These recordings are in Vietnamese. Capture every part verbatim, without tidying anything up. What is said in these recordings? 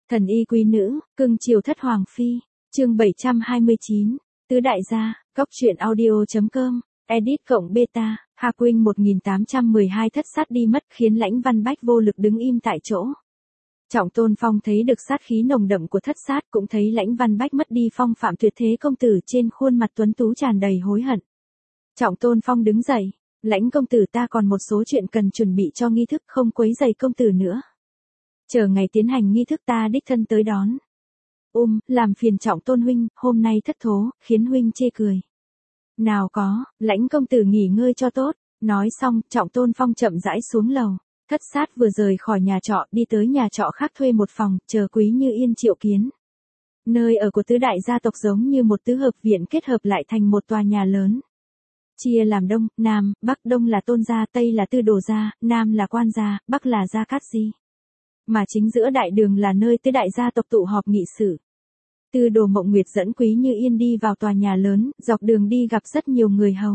Thần y quý nữ, cưng chiều thất hoàng phi, chương bảy trăm hai mươi chín, tứ đại gia, góc truyện audio.com, edit cộng beta, Hà Quynh một nghìn tám trăm mười hai thất sát đi mất khiến Lãnh Văn Bách vô lực đứng im tại chỗ. Trọng Tôn Phong thấy được sát khí nồng đậm của thất sát, cũng thấy Lãnh Văn Bách mất đi phong phạm tuyệt thế công tử, trên khuôn mặt tuấn tú tràn đầy hối hận. Trọng Tôn Phong đứng dậy, Lãnh công tử, ta còn một số chuyện cần chuẩn bị cho nghi thức, không quấy rầy công tử nữa. Chờ ngày tiến hành nghi thức ta đích thân tới đón. Um, làm phiền Trọng Tôn huynh, hôm nay thất thố, khiến huynh chê cười. Nào có, Lãnh công tử nghỉ ngơi cho tốt. Nói xong, Trọng Tôn Phong chậm rãi xuống lầu. Thất sát vừa rời khỏi nhà trọ, đi tới nhà trọ khác thuê một phòng, chờ Quý Như Yên triệu kiến. Nơi ở của tứ đại gia tộc giống như một tứ hợp viện kết hợp lại thành một tòa nhà lớn. Chia làm đông, nam, bắc. Đông là Tôn gia, tây là Tư Đồ gia, nam là Quan gia, bắc là Gia Cát Di. Mà chính giữa đại đường là nơi tứ đại gia tộc tụ họp nghị sự. Tư Đồ Mộng Nguyệt dẫn Quý Như Yên đi vào tòa nhà lớn, dọc đường đi gặp rất nhiều người hầu.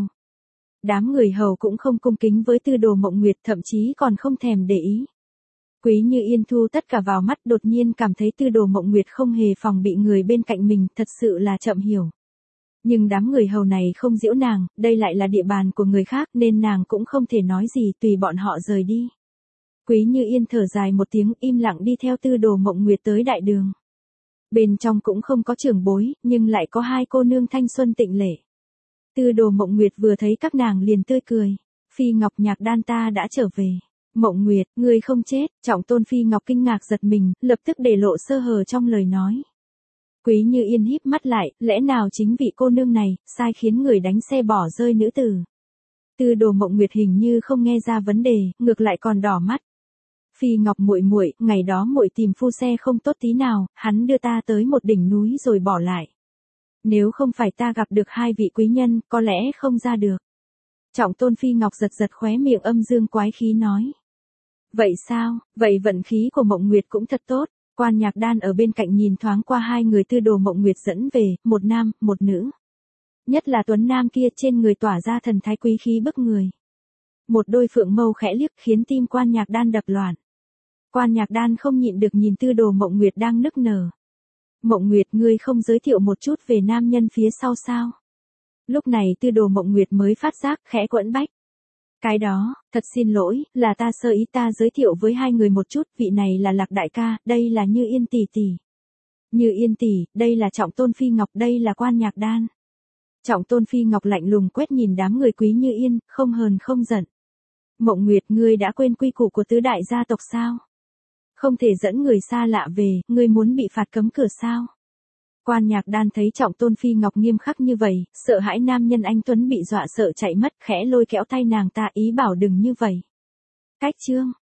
Đám người hầu cũng không cung kính với Tư Đồ Mộng Nguyệt, thậm chí còn không thèm để ý. Quý Như Yên thu tất cả vào mắt, đột nhiên cảm thấy Tư Đồ Mộng Nguyệt không hề phòng bị người bên cạnh mình, thật sự là chậm hiểu. Nhưng đám người hầu này không giễu nàng, đây lại là địa bàn của người khác nên nàng cũng không thể nói gì, tùy bọn họ rời đi. Quý Như Yên thở dài một tiếng, im lặng đi theo Tư Đồ Mộng Nguyệt tới đại đường. Bên trong cũng không có trưởng bối, nhưng lại có hai cô nương thanh xuân tịnh lệ. Tư Đồ Mộng Nguyệt vừa thấy các nàng liền tươi cười. Phi Ngọc Nhạc Đan, ta đã trở về. Mộng Nguyệt, ngươi không chết. Trọng Tôn Phi Ngọc kinh ngạc giật mình, lập tức để lộ sơ hở trong lời nói. Quý Như Yên híp mắt lại, lẽ nào chính vị cô nương này sai khiến người đánh xe bỏ rơi nữ tử? Tư Đồ Mộng Nguyệt hình như không nghe ra vấn đề, ngược lại còn đỏ mắt. Phi Ngọc muội muội, ngày đó muội tìm phu xe không tốt tí nào, hắn đưa ta tới một đỉnh núi rồi bỏ lại. Nếu không phải ta gặp được hai vị quý nhân, có lẽ không ra được. Trọng Tôn Phi Ngọc giật giật khóe miệng, âm dương quái khí nói. Vậy sao, vậy vận khí của Mộng Nguyệt cũng thật tốt. Quan Nhạc Đan ở bên cạnh nhìn thoáng qua hai người Tư Đồ Mộng Nguyệt dẫn về, một nam, một nữ. Nhất là tuấn nam kia, trên người tỏa ra thần thái quý khí bức người. Một đôi phượng mâu khẽ liếc khiến tim Quan Nhạc Đan đập loạn. Quan Nhạc Đan không nhịn được nhìn Tư Đồ Mộng Nguyệt đang nức nở. Mộng Nguyệt, ngươi không giới thiệu một chút về nam nhân phía sau sao? Lúc này Tư Đồ Mộng Nguyệt mới phát giác, khẽ quẫn bách. Cái đó, thật xin lỗi, là ta sơ ý, ta giới thiệu với hai người một chút, vị này là Lạc đại ca, đây là Như Yên tỷ tỷ. Như Yên tỷ, đây là Trọng Tôn Phi Ngọc, đây là Quan Nhạc Đan. Trọng Tôn Phi Ngọc lạnh lùng quét nhìn đám người Quý Như Yên, không hờn không giận. Mộng Nguyệt, ngươi đã quên quy củ của tứ đại gia tộc sao? Không thể dẫn người xa lạ về, ngươi muốn bị phạt cấm cửa sao? Quan Nhạc Đan thấy Trọng Tôn Phi Ngọc nghiêm khắc như vậy, sợ hãi nam nhân anh tuấn bị dọa sợ chạy mất, khẽ lôi kéo tay nàng ta, ý bảo đừng như vậy. Cách chương,